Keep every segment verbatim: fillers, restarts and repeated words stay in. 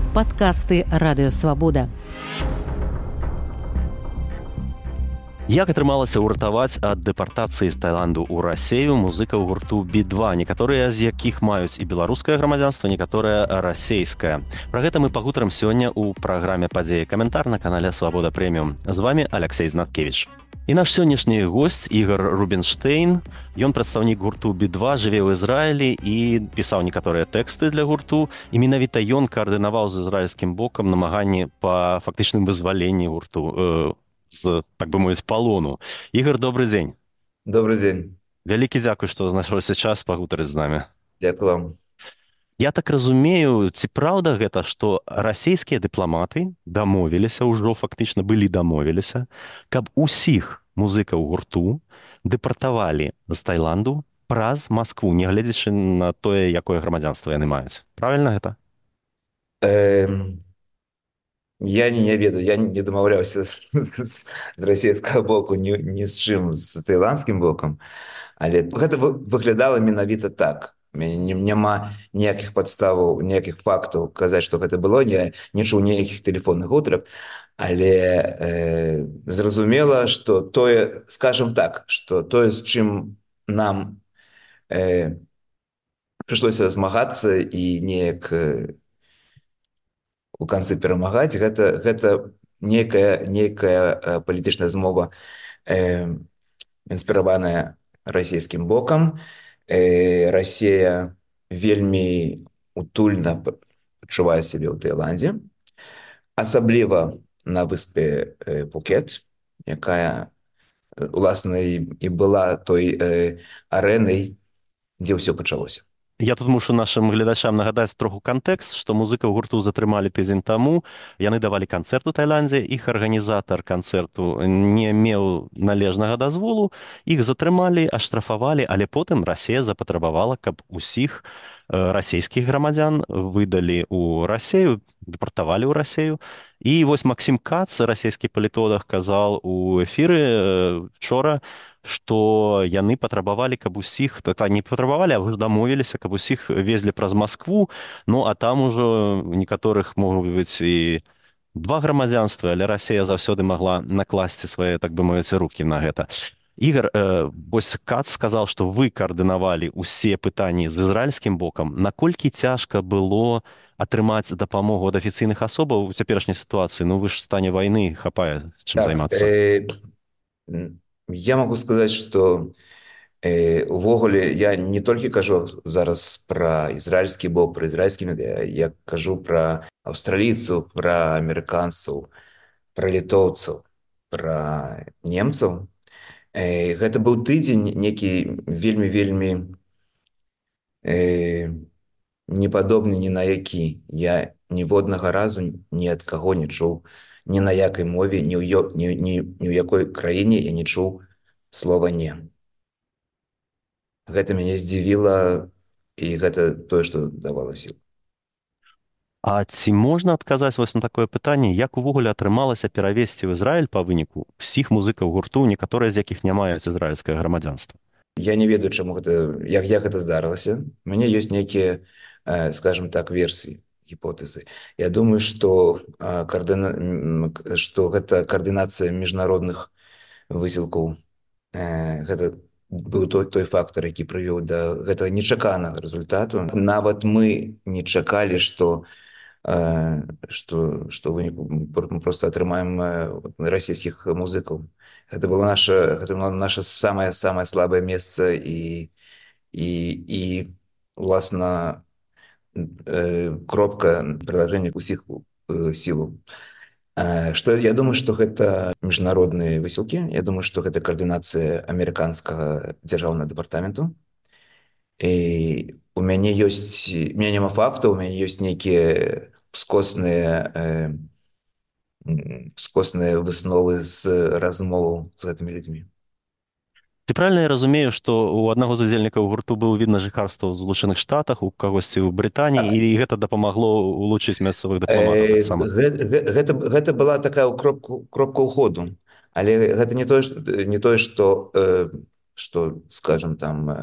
Падкасты радыёвабода. Як атрымалася ўратаваць ад дэпартацыі з Таіланду ў Расею музыкаў гурту би два, некаторыя з якіх маюць і беларускае грамадзянства, некаторае расейскае. Пра гэта мы пагутарым сёння ў праграме «Падзеі каментар» на канале «Свабода Прэміум». З вами Алексей Знаткевич. І наш сённяшні госць Ігор Рубінштейн. Ён прадстаўнік гурту би два, жыве ў Ізраілі і пісаў некаторыя тэксты для гурту. І менавіта ён каардынаваў з ізраільскім бокам намаганні па фактычным вызваленні гурту э, з, так бы мовіць, палону. Ігор, добры дзень. Добрый дзень. Вялікі дзякуй, што знайшоўся час пагутарыць з намі. Дзякуй вам. Я так разумею, ці праўда гэта, што расійскія дыпламаты дамовіліся, ўжо фактычна былі дамовіліся, каб усіх музыкаў гурту дэпартавалі з Таіланду праз Маскву, нягледзячы на тое, якое грамадзянства яны маюць. Правільна гэта? Эм... Я не, не ведаю, я не дамаўляўся з, з, з расійскага боку ні, ні з чым, з таіландскім бокам, але гэта выглядала менавіта так. Няма ніякіх падставаў, ніякіх фактаў казаць, што гэта было, не, не чуў ніякіх тэлефонных гутарак, але э, зразумела, што тое, скажам так, што тое, з чым нам э, прыйшлося змагацца і неяк э, у канцы перамагаць, гэта, гэта нейкая, нейкая палітычная змова э, інспіраваная расійскім бокам. Э, Расія вельмі утульна пачувае сябе ў Таіландзе, асабліва на выспе э, Пукет, якая, уласна, і, і была той э, арэнай, дзе ўсё пачалося. Я тут мушу нашим гледачам нагадаць троху кантэкст, што музыкаў гурту затрымалі тыдзень таму. Яны давалі канцэрт у Таіландзе, іх арганізатар канцэрту не меў належнага дазволу, іх затрымалі, аштрафавалі, але потым Расія запатрабавала, каб усіх расійскіх грамадзян выдалі ў Расею, дэпартавалі ў Расею. І вось Максім Кац, расійскі палітолог, казаў у эфіры вчора, што яны патрабавалі, каб усіх, та не патрабавалі, а вы дамовіліся, каб усіх везлі праз Маскву, ну а там ужо некаторых могуць быць і два грамадзянства, але Расія заўсёды магла накласці свае, так бы мовіць, рукі на гэта. Ігор, э, вось Кац сказаў, што вы каардынавалі ўсе пытанні з ізраільскім бокам. Наколькі цяжка было атрымаць дапамогу ад афіцыйных асобаў у цяперашняй сітуацыі? Ну вы ж в стане вайны, хапае чым так, займацца. Э, я могу сказаць, што э, увогуле я не толькі кажу зараз пра ізраільскі бок, пра ізраільскі медыа, я кажу пра аўстралійцаў, пра амерыканцаў, пра літоўцаў, пра немцаў. Э, гэта быў тыдзень некі вельмі-вельмі э, непадобны ні на які. Я ніводнага разу ні ад каго не чуў, ні на якай мове, ні ў, ні, ні, ні ў якой краіне я не чуў слова «не». Гэта мяне здзівіла, і гэта тое, што давала сіл. А ці можна адказаць вось на такое пытанне, як увогуле атрымалася перавесці ў Ізраіль па выніку ўсіх музыкаў гурту, некаторыя з якіх не маюць ізраільскае грамадзянства? Я не ведаю, чаму гэта, як, як гэта здарылася. У мяне ёсць нейкія, э, скажем так, версіі, гіпотэзы. Я думаю, што, э, каардына... што гэта каардынацыя міжнародных высілкаў. Э, гэта быў той, той фактор, які прывёў да гэтага нечаканага рэзультату. Нават мы не чакалі, што э, што, што выніку мы проста атрымаем э, расійскіх музыкаў. Гэта было наша, гэта было наша самае-самае слабае месца, і, і, і уласна, кропка прыложэння ўсіх сілаў. Што, я думаю, што гэта міжнародныя высілкі, я думаю, што гэта каардынацыя амерыканскага дзяржаўнага дэпартаменту. І у мяне ёсць, у мяне няма фактаў, у мяне ёсць нейкія скосныя, э, скосныя высновы з размоваў з гэтымі людзьмі. Ці правильно я разумею, што у аднаго з удзельнікаў гурту было відна жыхарства ў Злучаных Штатах, у кагосьці ў Брытаніі, і гэта дапамагло улучшыць мясцовых дыпламатаў Э, таксама? гэ- гэ- Гэта, гэта была такая кропка, кропка ўходу, але гэта не тое, што- не тое, што, э, што, скажем, там э,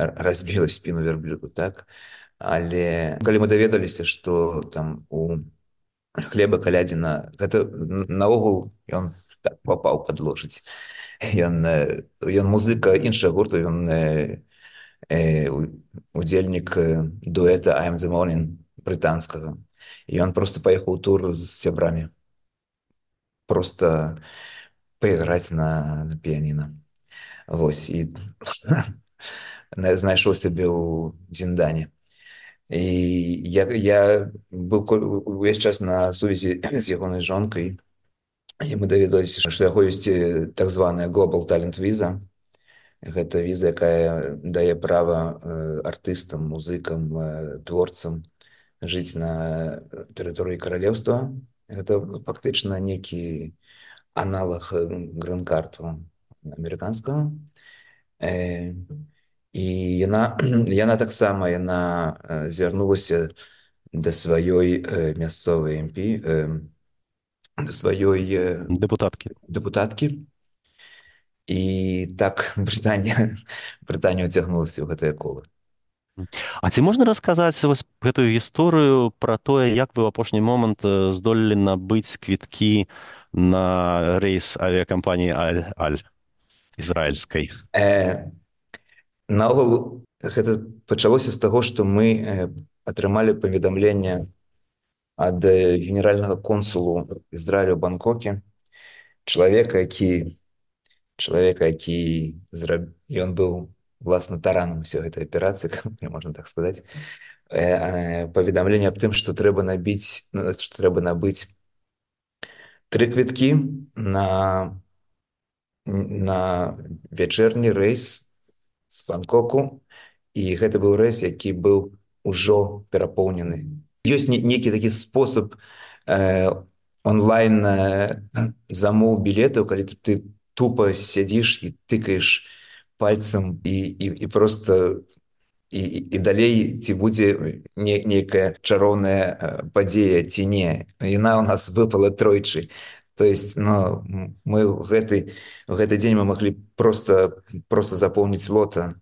разбіла спіну вярблюду, так? Але калі мы даведаліся, што там у Глеба Калядзіна. Гэта наогул ён так папаў пад лошадь. Ён, э, ён музыка іншага гурту, ён э, э, у- удзельнік э, дуэта I am the Morning брытанскага. І ён просто паехаў у тур з сябрамі. Просто пайграць на, на піяніна. Вось, і на- знайшоў сябе ў Зіндані. І я, я быў ко- увесь час на сувязі з ягонай жонкай, і мы даведаліся, што яго ёсць э, так званая Global Talent Visa. Гэта віза, якая дае права э, артыстам, музыкам, э, творцам жыць на тэрыторыі каралеўства. Гэта фактычна нейкі аналаг э, грын-карту амерыканскага. Э, і яна, яна таксама яна э, звярнулася да сваёй э, мясцовай эм пі, э, да сваёй э, Депутатки. дэпутаткі. І так Брытанія, Брытанія ўцягнулася ў гэтае кола. А ці можна расказаць вось гэтую гісторыю пра тое, як вы ў апошні момант э, здолелі набыць квіткі на рэйс авіякампаніі Аль-Аль ізраільскай? Э, наогул гэта пачалося з таго, што мы э, атрымалі паведамленне ад э, генеральнага консулу Ізраілю ў Бангкоке, чалавека, які чалавека, які зраб... ён быў власна таранам усёй гэтай аперацыі, можна так сказаць. Э, э, паведамленне аб тым, што трэба набіць, ну, што трэба набыць тры квіткі на на вячэрні рэйс з Бангкоку, і гэта быў рэйс, які быў ужо перапоўнены. Ёсць не- нейкі такі спосаб э, онлайн э, замоў білетаў, калі ты, ты тупа сядзіш і тыкаеш пальцам і, і, і просто і, і далей ці будзе не, нейкая чароўная э, падзея ці не. Яна ў нас выпала тройчы. То есть, ну, м- мы ў гэты, ў гэты дзень мы маглі просто, просто запомніць лота.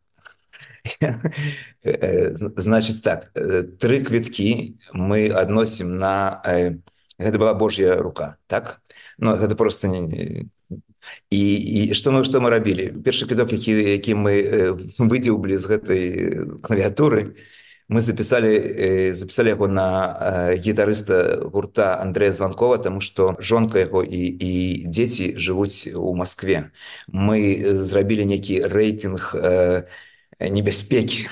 Э, з- Значыць так, э, тры квіткі мы адносім на... э, Гэта была Божья рука, так? Ну, гэта просто... не- не- І, і што мы, што мы рабілі? Першы квіток, які, які мы э, выдзеўблі з гэтай э, клавіатуры, мы запісалі, э, запісалі яго на э, гітарыста гурта Андрэя Званкова, таму што жонка яго і, і дзеці жывуць у Маскве. Мы э, зрабілі нейкі рэйтынг э, небяспекі.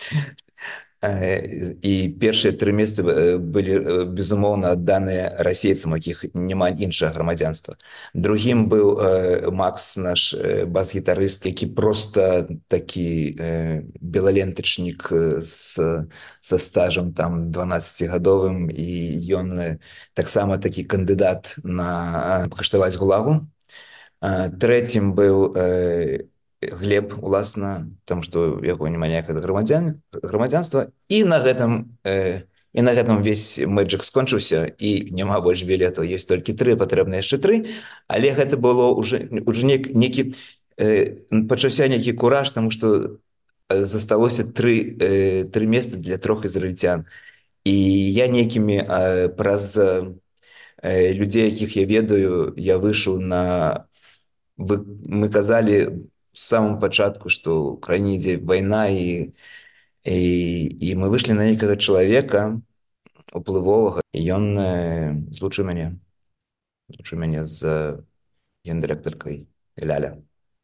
Э, І першыя тры месцы э, былі, э, безумоўна, адданыя расейцам, у якіх няма іншага грамадзянства. Другім быў э, Макс, наш э, бас-гітарыст, які проста такі э, белалентачнік э, з, са стажам там дванаццацігадовым, і ён э, таксама такі кандыдат на э, пакаштаваць гулагу. А, Трэцім быў э, Глеб, уласна, таму што яго няма ніякага грамадзян, грамадзянства, і на гэтым э, і на гэтым увесь мэджык скончыўся, і няма больш білетаў, ёсць толькі тры, патрэбна яшчэ тры, але гэта было уже, уже нек, некі э, пачаўся нейкі кураж, таму што э, засталося тры, э, тры месцы для трох ізраільцян. І я нейкімі э, праз э, людзей, якіх я ведаю, я выйшаў на... Вы, мы казалі з самого пачатку, што ў краіне ідзе вайна, і, і, і мы выйшлі на нейкага чалавека уплывовага, і ён э, злучыў мяне, злучыў мяне з гендырэктаркай Ляля.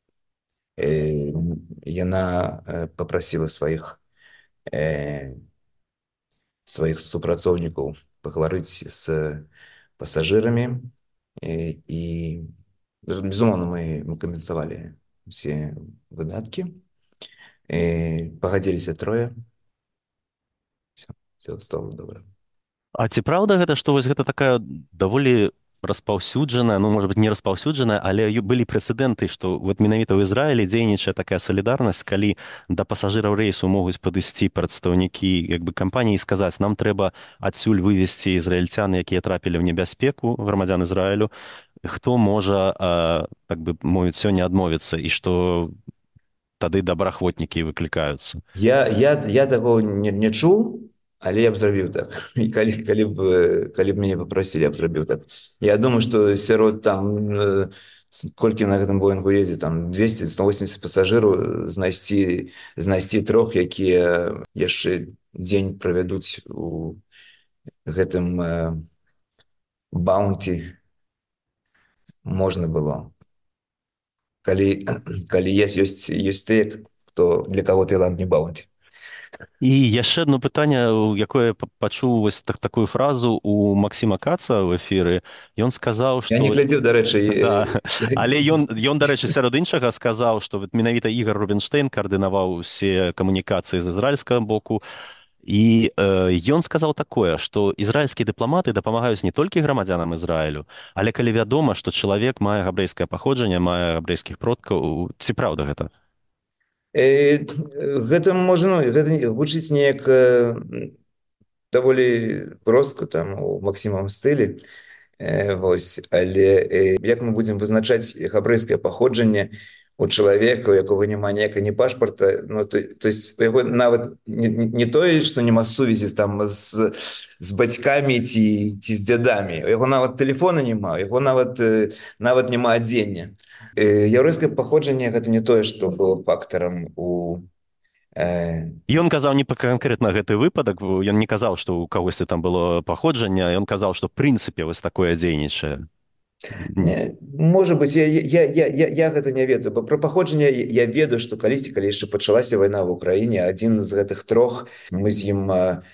Э, яна э, папрасіла сваіх э, сваіх супрацоўнікаў пагаварыць з пасажырамі, э, і, безумоўна, мы, мы кампенсавалі усе выдаткі. Э, пагадзіліся трое. Все, все стало добра. А ці праўда гэта, што вось гэта такая даволі распаўсюджаная, ну, можа быць, не распаўсюджаная, але ю- былі прэцэдэнты, што вот менавіта ў Ізраілі дзейнічае такая салідарнасць, калі да пасажыраў рэйсу могуць падысці прадстаўнікі як бы кампаніі і сказаць, нам трэба адсюль вывезці ізраільцян, якія трапілі ў небяспеку, грамадзян Ізраілю, хто можа, а, так бы мовіць, сёння адмовіцца, і што тады добраахвотнікі выклікаюцца. Я, я, я такого не, не чуў, Але я б зрабіў так. І калі, калі, б, калі б мяне папрасілі, я б зрабіў так. Я думаю, што сярод там, э, с- колькі на гэтым Боінгу ездзіць, там двести сто восемьдесят пасажыраў, знайсці, знайсці трох, якія яшчэ дзень правядуць у гэтым э, баунці, можна было. Калі, калі есть, ёсць, ёсць тыя, хто, для каго Таіланд не баунці. І яшчэ одно пытанне, якое па- пачуў вось так, такую фразу у Максіма Каца ў эфіры. Ён сказаў, Я не што глядзеў, дарэчы, да, э, але ён, ён, дарэчы, сярод іншага сказаў, што вот менавіта Ігор Рубінштейн каардынаваў усе камунікацыі з ізраільскага боку. І э, ён сказаў такое, што ізраільскія дыпламаты дапамагаюць не толькі грамадзянам Ізраілю, але калі вядома, што чалавек мае габрэйскае паходжанне, мае габрэйскіх продкаў, ці праўда гэта? Э, гэта можна, ну, гэта не- гучыць неяк э, даволі проста там у Максімавым стылі. Э, вось, але э, як мы будзем вызначаць габрэйскае паходжанне у чалавека, у якога няма ніякай ні пашпарта, ну, то, то есть у яго нават не, не тое, што няма сувязі там з, з бацькамі ці, ці з дзядамі, у яго нават тэлефона няма, у яго нават, э, нават няма адзення. Э, яўрэйскае паходжанне гэта не тое, што было фактарам у э, Ён казаў не пра канкрэтна гэты выпадак, ён не казаў, што ў кагосьці там было паходжанне, ён казаў, што ў прынцыпе вось такое дзейнічае. Не, можа быць, я, я, я, я, я гэта не ведаю, бо пра паходжанне я ведаю, што калісьці, калі яшчэ пачалася вайна ў Украіне, адзін з гэтых трох, мы з ім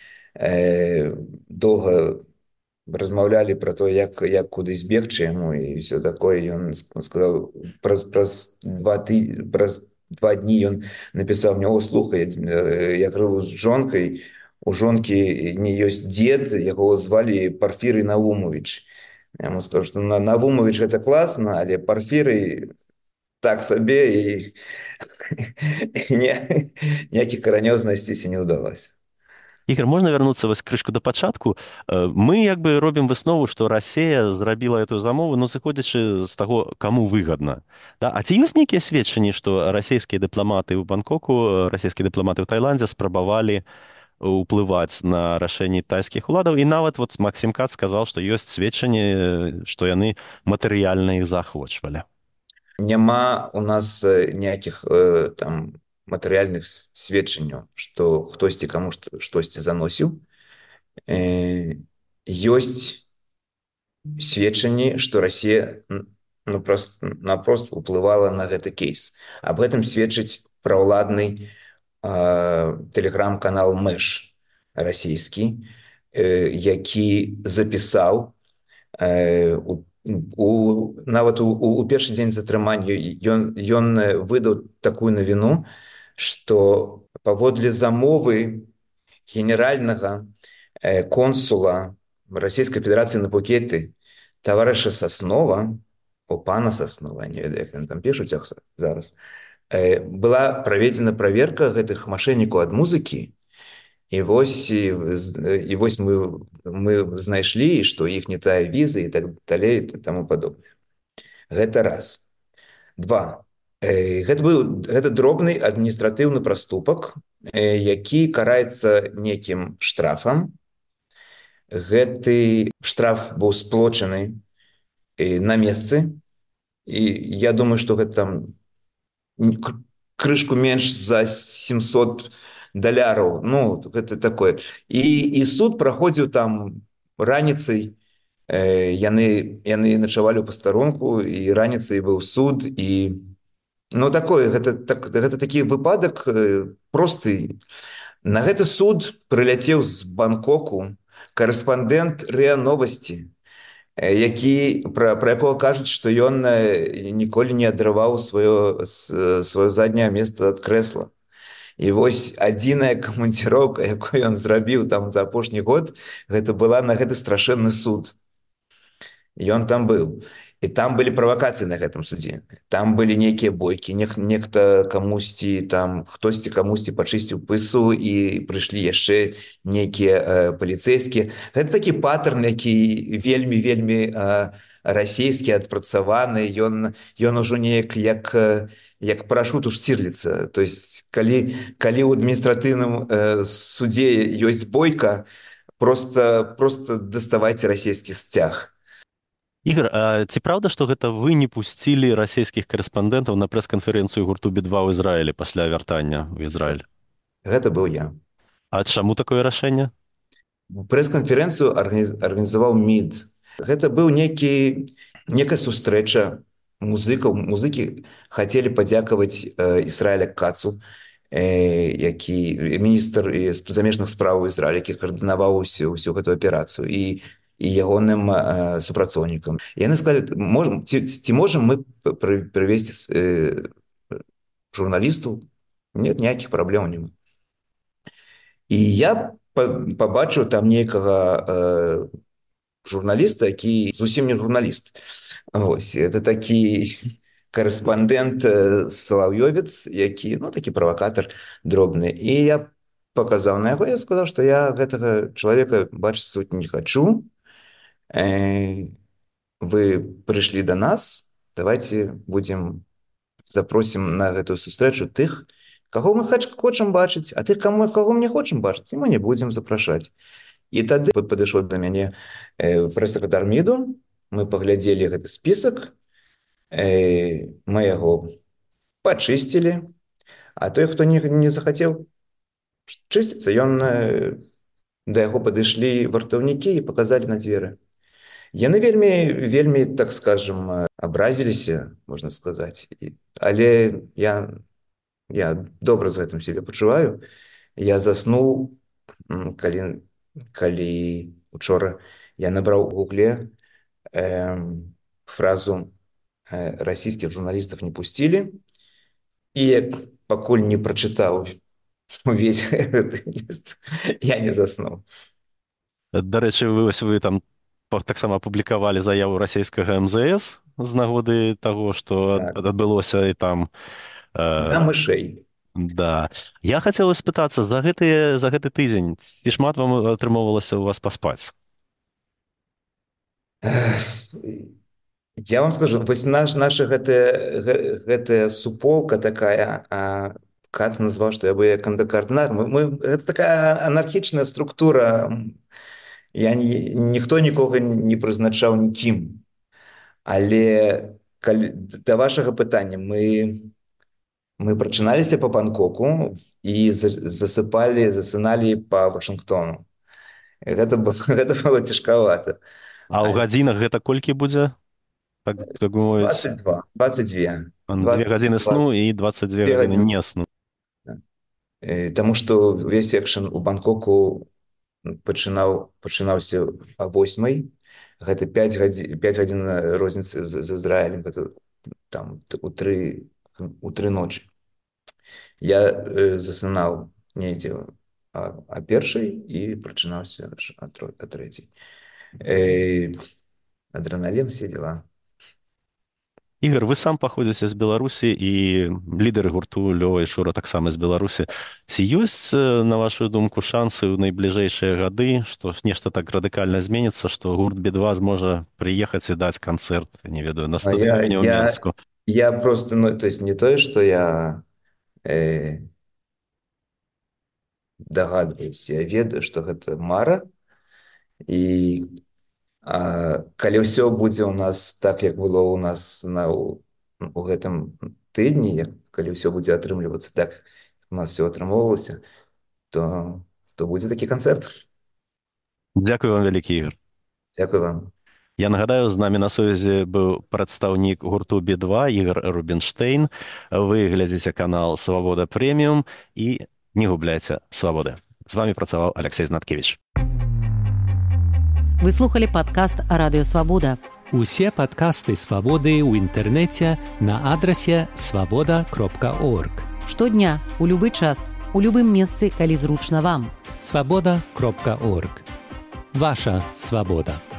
э, доўга размаўлялі пра то, як, як куды збегчы яму і ўсё такое. Ён сказаў, праз, праз, два, ты, праз два дні ён напісаў мне: о, слухай, я жыву з жонкай, у жонкі не ёсць дзед, яго звалі Парфірый Наумович. Я ему скажу, что Навумович это классно, але Парфирый так себе, и никаких коренёў знайсціся не удалось. Ігор, можна вярнуцца вось крышку да пачатку? Э, Мы як бы робім выснову, што Расія зрабіла эту замову, ну, зыходзячы з таго, каму выгадна. Да? А ці ёсць нейкія сведчанні, што расійскія дыпламаты ў Бангкоку, расійскія дыпламаты ў Таіландзе спрабавалі уплываць на рашэнні тайскіх уладаў? І нават вот Максім Кац сказаў, што ёсць сведчанні, што яны матэрыяльна іх заахвочвалі. Няма у нас ніякіх э, там матэрыяльных сведчанняў, што хтосьці каму штосьці заносіў. Э, ёсць сведчанні, што Расія ну, прост, напрост уплывала на гэты кейс. Аб гэтым сведчыць праўладны э, тэлеграм-канал Мэш расійскі, э, які запісаў э, у, у, нават у, у, у першы дзень затрымання ён, ён выдаў такую навіну, што паводле замовы генеральнага э, консула Расійскай Федэрацыі на Пукеце таварыша Саснова, у пана Саснова, не ведаю, як ён там пішуць зараз, э, была праведзена праверка гэтых мошеннікаў ад музыкі, і вось, і, і вось мы, мы знайшлі, што іх не тая віза і так далей і таму падобнае. Гэта раз. Два. Э, гэта быў гэта дробны адміністратыўны праступак, э, які караецца некім штрафам. Гэты штраф быў сплочаны на месцы, і я думаю, што гэта там крышку менш за семьсот даляраў, ну, гэта такое. І, і суд праходзіў там раніцай, э, яны, яны начавалі ў пастарунку, і раніцай быў суд, і ну, такое, гэта, так, гэта такі выпадак э, просты. На гэты суд прыляцеў з Бангкоку корэспандэнт РИА Новости, які, пра, пра якога кажуць, што ён ніколі не адрываў сваё, сваё задняе месца ад крэсла. І вось адзіная камандзіроўка, якую ён зрабіў там за апошні год, гэта была на гэты страшэнны суд. Ён там быў. І там былі правакацыі на гэтым судзе. Там былі нейкія бойкі, нек, нехта камусьці, там, хтосьці камусьці пачысціў пысу, і прыйшлі яшчэ нейкія э, паліцэйскія. Гэта такі патэрн, які вельмі-вельмі э, расійскі адпрацаваны, ён, ён ужо неяк як, як парашут у Штирліца. То есть, калі, калі ў адміністратыўным э, судзе ёсць бойка, просто, просто даставайце расійскі сцяг. Ігор, а ці праўда, што гэта вы не пусцілі расійскіх карэспандэнтаў на прэс-канферэнцыю гурту би два ў Ізраілі пасля вяртання ў Ізраіль? Гэта быў я. А чаму такое рашэнне? Прэс-канферэнцыю арганізаваў МІД. Гэта быў некі, некая сустрэча музыкаў. Музыкі хацелі падзякаваць э, Ісраэля Кацу, э, які міністр замежных спраў Ізраіля, які каардынаваў усю, усю гэту аперацыю, і, і ягоным э, супрацоўнікам. Яны сказалі, можем, ці, ці можам мы прывесці э, журналісту? Нет, ніякіх праблем няма. І я пабачыў там нейкага э, журналіста, які зусім не журналіст. Ось, это такі карэспандэнт Салаўёвец, які, ну, такі правакатар дробны. І я паказаў на яго, я сказаў, што я гэтага чалавека бачыць тут не хачу. Э, вы прыйшлі да нас, давайте будем, запросім на гэтую сустрэчу тых, каго мы хочам бачыць, а тых, каго, каго мы не хочам бачыць, і мы не будзем запрашаць. І тады падышоў да мяне э, прэс-сакратар МІДу, мы паглядзелі гэты спісак, э, мы яго пачысцілі, а той, хто не, не захацеў чысціцца, ён э, да яго падышлі вартаўнікі і паказалі на дзверы. Яны вельмі, вельмі, так скажем, абразіліся, можна сказаць, але я... Я добра з гэтым сябе пачуваю. Я заснуў, калі, калі учора я набраў у гугле э, фразу э, «расійскіх журналістаў не пусцілі», і пакуль не прачытаў увесь гэты ліст, я не заснуў. Дарэчы, вы, вы там таксама апублікавалі заяву расійскага эм зэ эс з нагоды таго, што так. адбылося і там... На мышэй. Да. Я хацеў спытацца, за гэты, за гэты тыдзень, ці шмат вам атрымоўвалася у вас паспаць? Я вам скажу, вось наш, наша гэтая, гэтая суполка такая, а, Кац назваў, што я бы кандакардынар. Мы, мы, гэта такая анархічная структура. Я ні, ніхто нікога не прызначаў нікім. Але калі, да вашага пытання, мы... Мы прачыналіся па Бангкоку і засыпалі, засыналі па Вашынгтону. Гэта было, гэта было цяжкавата. А ў гадзінах гэта колькі будзе? Так, так двадцать два. двадцать два. Две гадзіны сну і двадцать две гадзіны не сну. Таму што увесь экшн у Бангкоку пачынаў, пачынаўся а восьмай. Гэта пяць гадзін, пяць гадзін розніцы з, з Ізраілем. Гэта там у тры... у тры ночы. Я э, засынаў недзе а, а першай і прачынаўся а трэцяй. Э, адреналін, все дела. Ігор, вы сам паходзіце з Беларусі і лідары гурту Лёва і Шура таксама з Беларусі. Ці ёсць, на вашу думку, шансы ў найбліжэйшыя гады, што нешта так радыкальна зменіцца, што гурт би два зможа прыехаць і даць канцэрт, не ведаю, на стадыёне ў Менску? Я просто, ну, то есть не то, что я э, догадываюсь, я ведаю, что это мара, и а, калі ўсё будзе у нас так, як было у нас на, у, у гэтым тыдні, калі ўсё будзе атрымлівацца так, у нас все атрымоўвалася, то, то будзе такі канцэрт. Дзякуй вам вялікі, Ігор. Дзякуй вам. Я нагадаю, з намі на сувязі быў прадстаўнік гурту би два Ігор Рубінштейн. Вы глядзіце канал «Свабода Прэміум» і не губляйце свабоды. З вами працаваў Алексей Знаткевич. Вы слухали падкаст «Радыё Свабода». Усе падкасты «Свабоды» ў інтэрнэце на адрасе свабода кропка орг. Штодня, у любы час, у любым месцы, калі зручна вам. свабода кропка орг. Ваша свабода.